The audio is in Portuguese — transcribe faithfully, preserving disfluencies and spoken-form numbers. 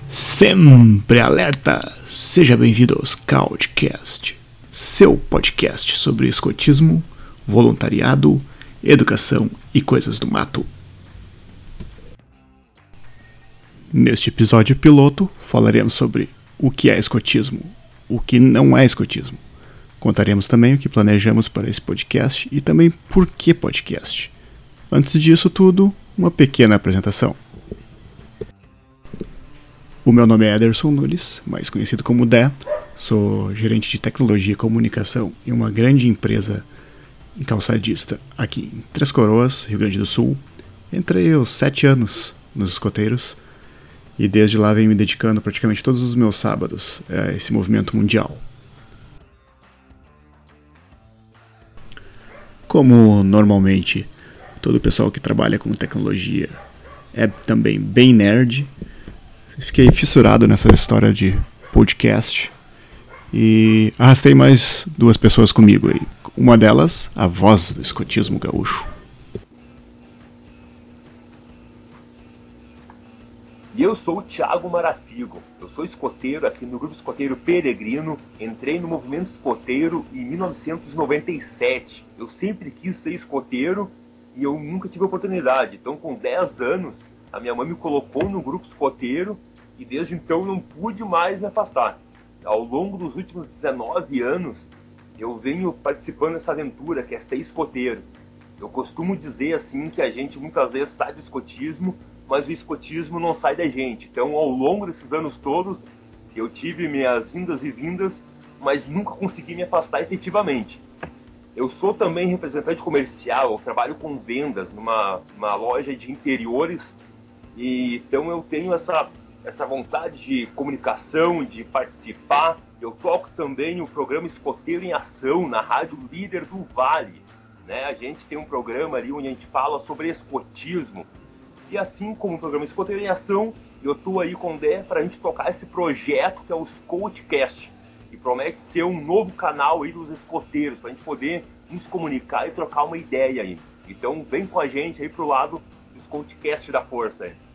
Sempre alerta! Seja bem-vindo ao Scoutcast, seu podcast sobre escotismo, voluntariado, educação e coisas do mato. Neste episódio piloto, falaremos sobre o que é escotismo, o que não é escotismo. Contaremos também o que planejamos para esse podcast e também por que podcast. Antes disso tudo, uma pequena apresentação. O meu nome é Ederson Nunes, mais conhecido como Dé. Sou gerente de tecnologia e comunicação em uma grande empresa calçadista aqui em Três Coroas, Rio Grande do Sul. Entrei aos sete anos nos escoteiros e desde lá venho me dedicando praticamente todos os meus sábados a esse movimento mundial. Como normalmente todo o pessoal que trabalha com tecnologia é também bem nerd, fiquei fissurado nessa história de podcast e arrastei mais duas pessoas comigo aí. Uma delas, a voz do escotismo gaúcho. E eu sou o Thiago Marafigo, eu sou escoteiro aqui no Grupo Escoteiro Peregrino, entrei no movimento escoteiro em mil novecentos e noventa e sete. Eu sempre quis ser escoteiro e eu nunca tive oportunidade, então com dez anos a minha mãe me colocou no grupo escoteiro e desde então não pude mais me afastar. Ao longo dos últimos dezenove anos, eu venho participando dessa aventura que é ser escoteiro. Eu costumo dizer assim que a gente muitas vezes sai do escotismo, mas o escotismo não sai da gente. Então, ao longo desses anos todos, eu tive minhas indas e vindas, mas nunca consegui me afastar efetivamente. Eu sou também representante comercial, eu trabalho com vendas numa uma loja de interiores, e então eu tenho essa, essa vontade de comunicação, de participar. Eu toco também o programa Escoteiro em Ação na Rádio Líder do Vale. Né? A gente tem um programa ali onde a gente fala sobre escotismo. E assim como o programa Escoteiro em Ação, eu estou aí com o Dé para a gente tocar esse projeto que é o Scoutcast, que promete ser um novo canal aí dos escoteiros, para a gente poder nos comunicar e trocar uma ideia aí. Então vem com a gente aí pro lado do Scoutcast da força aí.